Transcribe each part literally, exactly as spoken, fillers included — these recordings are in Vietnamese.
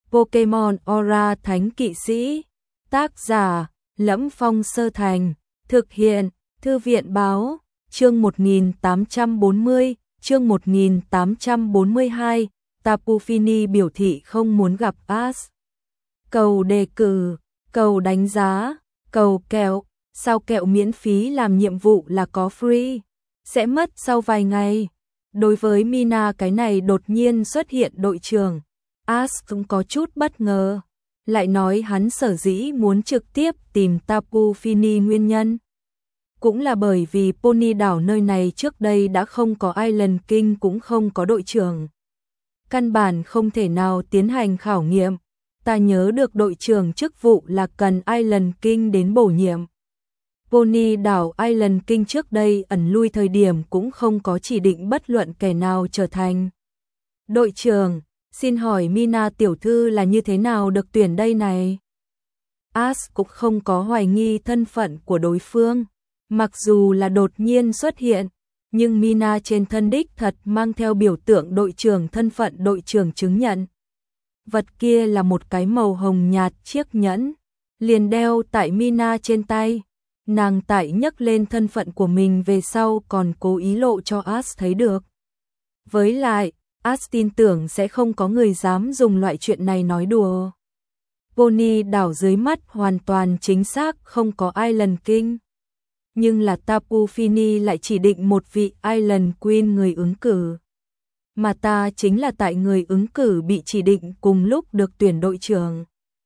Pokemon Aura Thánh Kỵ Sĩ. Tác giả: Lẫm Phong Sơ Thành. Thực hiện: Thư viện báo. Chương một nghìn tám trăm bốn mươi, chương một nghìn tám trăm bốn mươi hai, Tapu Fini biểu thị không muốn gặp Ash. Cầu đề cử, cầu đánh giá, cầu kẹo, sao kẹo miễn phí làm nhiệm vụ là có free, sẽ mất sau vài ngày. Đối với Mina cái này đột nhiên xuất hiện đội trưởng, Ash cũng có chút bất ngờ, lại nói hắn sở dĩ muốn trực tiếp tìm Tapu Fini nguyên nhân. Cũng là bởi vì Pony đảo nơi này trước đây đã không có Island King cũng không có đội trưởng. Căn bản không thể nào tiến hành khảo nghiệm, ta nhớ được đội trưởng chức vụ là cần Island King đến bổ nhiệm. Pony đảo Island King trước đây ẩn lui thời điểm cũng không có chỉ định bất luận kẻ nào trở thành đội trưởng. Xin hỏi Mina tiểu thư là như thế nào được tuyển đây này? Ash cũng không có hoài nghi thân phận của đối phương. Mặc dù là đột nhiên xuất hiện, nhưng Mina trên thân đích thật mang theo biểu tượng đội trưởng, thân phận đội trưởng chứng nhận. Vật kia là một cái màu hồng nhạt chiếc nhẫn, liền đeo tại Mina trên tay. Nàng tại nhấc lên thân phận của mình về sau còn cố ý lộ cho Ash thấy được. Với lại, Ash tin tưởng sẽ không có người dám dùng loại chuyện này nói đùa. Pony đảo dưới mắt hoàn toàn chính xác không có Island King. Nhưng là Tapu Fini lại chỉ định một vị Island Queen người ứng cử. Mà ta chính là tại người ứng cử bị chỉ định cùng lúc được tuyển đội trưởng.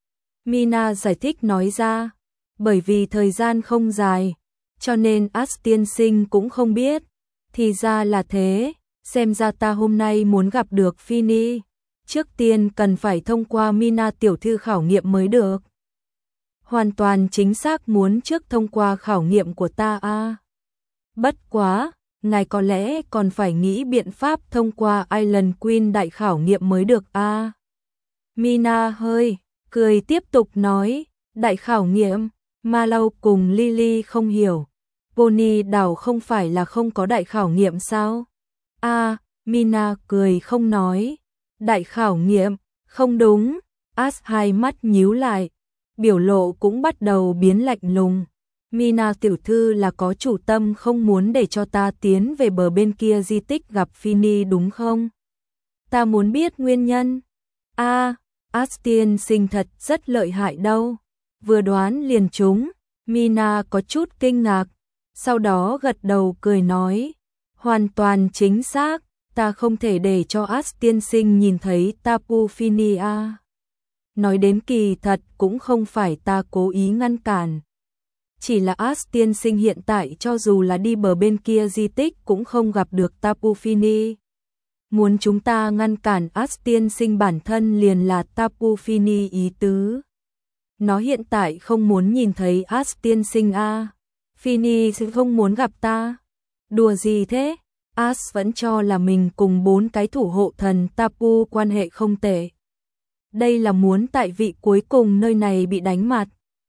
Mina giải thích nói ra, bởi vì thời gian không dài, cho nên Ash tiên sinh cũng không biết. Thì ra là thế, xem ra ta hôm nay muốn gặp được Fini. Trước tiên cần phải thông qua Mina tiểu thư khảo nghiệm mới được. Hoàn toàn chính xác muốn trước thông qua khảo nghiệm của ta a. À. Bất quá, ngài có lẽ còn phải nghĩ biện pháp thông qua Island Queen đại khảo nghiệm mới được a. À. Mina hơi cười tiếp tục nói, đại khảo nghiệm, Mallow cùng Lily không hiểu. Pony đảo không phải là không có đại khảo nghiệm sao? A, à, Mina cười không nói. Đại khảo nghiệm, không đúng. Ash hai mắt nhíu lại, biểu lộ cũng bắt đầu biến lạnh lùng. Mina tiểu thư là có chủ tâm không muốn để cho ta tiến về bờ bên kia di tích gặp Fini đúng không? Ta muốn biết nguyên nhân. A, à, Ash tiên sinh thật rất lợi hại đâu. Vừa đoán liền trúng. Mina có chút kinh ngạc, sau đó gật đầu cười nói, hoàn toàn chính xác, ta không thể để cho Ash tiên sinh nhìn thấy Tapu Fini a. Nói đến kỳ thật cũng không phải ta cố ý ngăn cản. Chỉ là Ash tiên sinh hiện tại cho dù là đi bờ bên kia di tích cũng không gặp được Tapu Fini. Muốn chúng ta ngăn cản Ash tiên sinh bản thân liền là Tapu Fini ý tứ. Nó hiện tại không muốn nhìn thấy Ash tiên sinh a. À. Fini sẽ không muốn gặp ta. Đùa gì thế? Ash vẫn cho là mình cùng bốn cái thủ hộ thần Tapu quan hệ không tệ. Đây là muốn tại vị cuối cùng nơi này bị đánh mặt.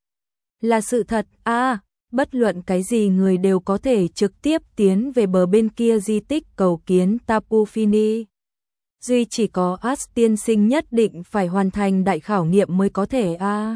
Là sự thật a, à, bất luận cái gì người đều có thể trực tiếp tiến về bờ bên kia di tích cầu kiến Tapu Fini. Duy chỉ có Ash tiên sinh nhất định phải hoàn thành đại khảo nghiệm mới có thể a. À.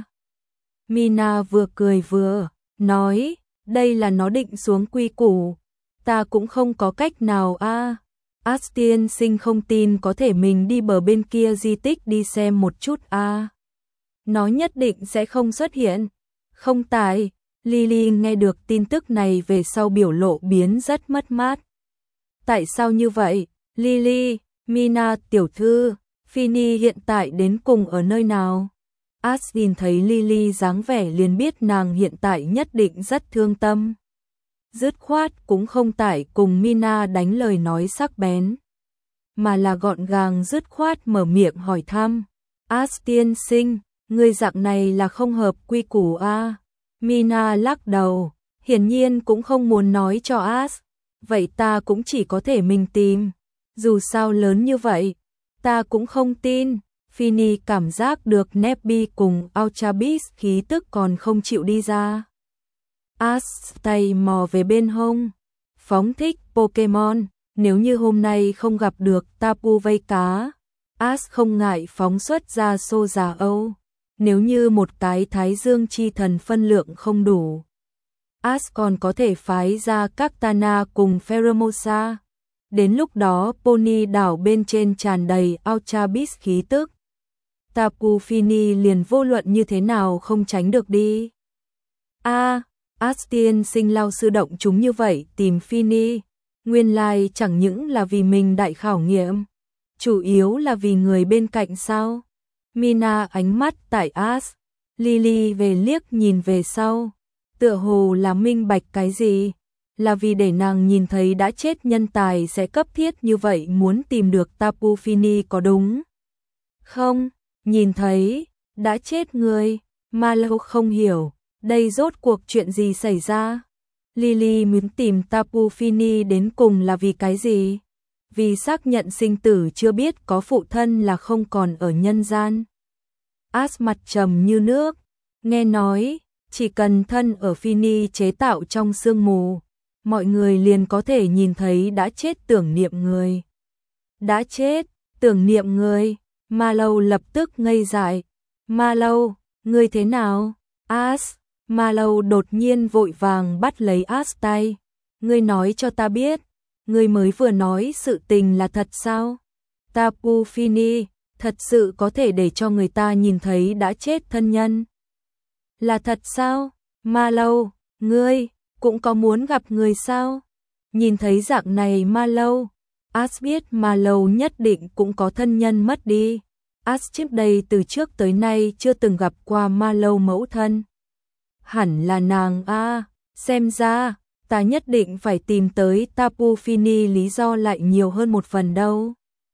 Mina vừa cười vừa nói, đây là nó định xuống quy củ, ta cũng không có cách nào a. À. Ash tiên sinh không tin có thể mình đi bờ bên kia di tích đi xem một chút a. À. Nó nhất định sẽ không xuất hiện. Không tài, Lily nghe được tin tức này về sau biểu lộ biến rất mất mát. Tại sao như vậy? Lily, Mina tiểu thư, Fini hiện tại đến cùng ở nơi nào? Ash nhìn thấy Lily dáng vẻ liền biết nàng hiện tại nhất định rất thương tâm. Dứt khoát cũng không tại cùng Mina đánh lời nói sắc bén, mà là gọn gàng dứt khoát mở miệng hỏi thăm. Ash tiên sinh, người dạng này là không hợp quy củ a. À? Mina lắc đầu, hiển nhiên cũng không muốn nói cho Ash. Vậy ta cũng chỉ có thể mình tìm. Dù sao lớn như vậy, ta cũng không tin. Fini cảm giác được Nebby cùng Ultrabis khí tức còn không chịu đi ra. Ash tay mò về bên hông, phóng thích Pokemon, nếu như hôm nay không gặp được Tapu vây cá, As không ngại phóng xuất ra xô già Âu. Nếu như một cái Thái Dương chi thần phân lượng không đủ, As còn có thể phái ra các Tana cùng Pheromosa. Đến lúc đó Pony đảo bên trên tràn đầy Ultrabis khí tức. Tapu Fini liền vô luận như thế nào không tránh được đi. A, à, As tiên sinh lao sư động chúng như vậy tìm Fini, nguyên lai chẳng những là vì mình đại khảo nghiệm, chủ yếu là vì người bên cạnh sao? Mina ánh mắt tại As, Lily về liếc nhìn về sau, tựa hồ là minh bạch cái gì, là vì để nàng nhìn thấy đã chết nhân tài sẽ cấp thiết như vậy muốn tìm được Tapu Fini có đúng không? Nhìn thấy đã chết người, mà lâu không hiểu, đây rốt cuộc chuyện gì xảy ra? Lily muốn tìm Tapu Fini đến cùng là vì cái gì? Vì xác nhận sinh tử chưa biết có phụ thân là không còn ở nhân gian. As mặt trầm như nước, nghe nói, chỉ cần thân ở Fini chế tạo trong sương mù, mọi người liền có thể nhìn thấy đã chết tưởng niệm người. Đã chết, tưởng niệm người, Ma Lâu lập tức ngây dại. Ma Lâu, ngươi thế nào? As, Ma Lâu đột nhiên vội vàng bắt lấy As tay. Ngươi nói cho ta biết, ngươi mới vừa nói sự tình là thật sao? Tapu Fini, thật sự có thể để cho người ta nhìn thấy đã chết thân nhân? Là thật sao? Ma Lâu, ngươi cũng có muốn gặp người sao? Nhìn thấy dạng này Ma Lâu, As biết Ma Lâu nhất định cũng có thân nhân mất đi. As trước đây từ trước tới nay chưa từng gặp qua Ma Lâu mẫu thân. Hẳn là nàng a, à, xem ra ta nhất định phải tìm tới Tapu Fini lý do lại nhiều hơn một phần đâu.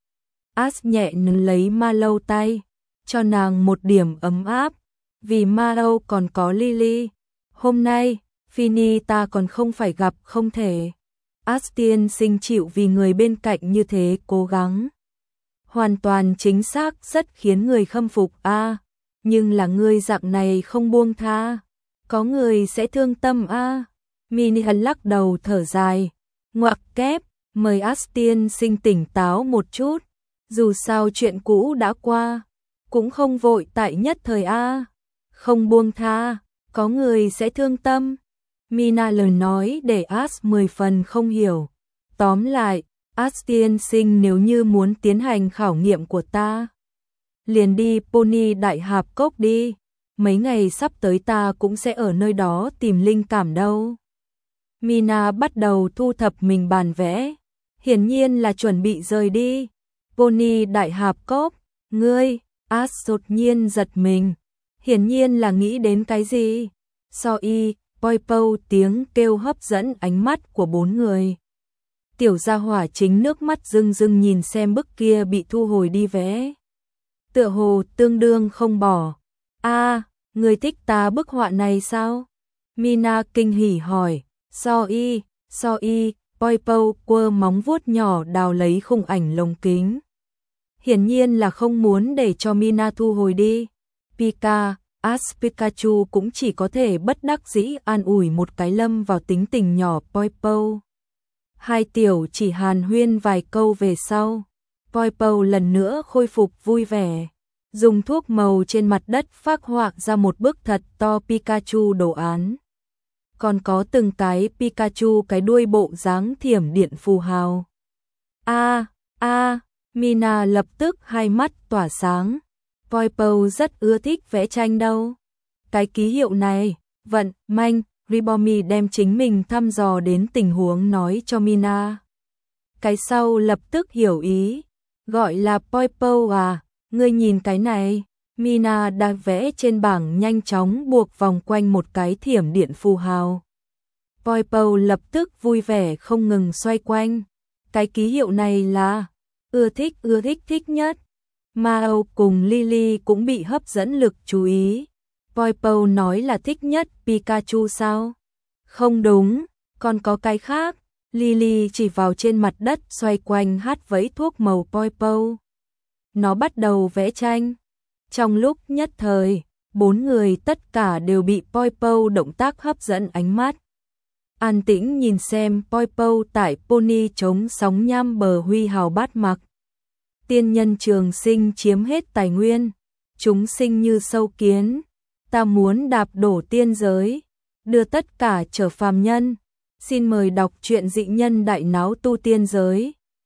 As nhẹ nâng lấy Ma Lâu tay, cho nàng một điểm ấm áp, vì Ma Lâu còn có Lily. Hôm nay, Fini ta còn không phải gặp không thể. As tiên sinh chịu vì người bên cạnh như thế cố gắng. Hoàn toàn chính xác rất khiến người khâm phục a, à, nhưng là ngươi dạng này không buông tha, có người sẽ thương tâm a. À. Minihan lắc đầu thở dài, ngoặc kép, mời As tiên sinh tỉnh táo một chút, dù sao chuyện cũ đã qua, cũng không vội tại nhất thời a. À. Không buông tha, có người sẽ thương tâm. Mina lời nói để As mười phần không hiểu. Tóm lại, As tiên sinh nếu như muốn tiến hành khảo nghiệm của ta, liền đi Pony Đại Hạp Cốc đi. Mấy ngày sắp tới ta cũng sẽ ở nơi đó tìm linh cảm đâu. Mina bắt đầu thu thập mình bàn vẽ, hiển nhiên là chuẩn bị rời đi. Pony Đại Hạp Cốc, ngươi, As đột nhiên giật mình, hiển nhiên là nghĩ đến cái gì. Soi, Poipo tiếng kêu hấp dẫn ánh mắt của bốn người. Tiểu gia hỏa chính nước mắt rưng rưng nhìn xem bức kia bị thu hồi đi vẽ. Tựa hồ tương đương không bỏ. A, à, người thích ta bức họa này sao? Mina kinh hỉ hỏi. Soi, Soi, Poipo quơ móng vuốt nhỏ đào lấy khung ảnh lồng kính. Hiển nhiên là không muốn để cho Mina thu hồi đi. Pika, As Pikachu cũng chỉ có thể bất đắc dĩ an ủi một cái lâm vào tính tình nhỏ Poipo. Hai tiểu chỉ hàn huyên vài câu về sau, Poipo lần nữa khôi phục vui vẻ, dùng thuốc màu trên mặt đất phác họa ra một bức thật to Pikachu đồ án. Còn có từng cái Pikachu cái đuôi bộ dáng thiểm điện phù hào. A, a, Mina lập tức hai mắt tỏa sáng. Poipo rất ưa thích vẽ tranh đâu. Cái ký hiệu này, vận, manh, Ribomi đem chính mình thăm dò đến tình huống nói cho Mina. Cái sau lập tức hiểu ý, gọi là Poipo à, ngươi nhìn cái này. Mina đã vẽ trên bảng nhanh chóng buộc vòng quanh một cái thiểm điện phù hào. Poipo lập tức vui vẻ không ngừng xoay quanh. Cái ký hiệu này là ưa thích ưa thích thích nhất. Mao cùng Lily cũng bị hấp dẫn lực chú ý. Poipo nói là thích nhất Pikachu sao? Không đúng, còn có cái khác. Lily chỉ vào trên mặt đất xoay quanh hát vẫy thuốc màu Poipo. Nó bắt đầu vẽ tranh. Trong lúc nhất thời, bốn người tất cả đều bị Poipo động tác hấp dẫn ánh mắt. An tĩnh nhìn xem Poipo tại pony chống sóng nham bờ huy hào bát mặc. tiên nhân trường sinh chiếm hết tài nguyên, chúng sinh như sâu kiến, ta muốn đạp đổ tiên giới, đưa tất cả trở phàm nhân. Xin mời đọc truyện Dị Nhân Đại Náo Tu Tiên Giới.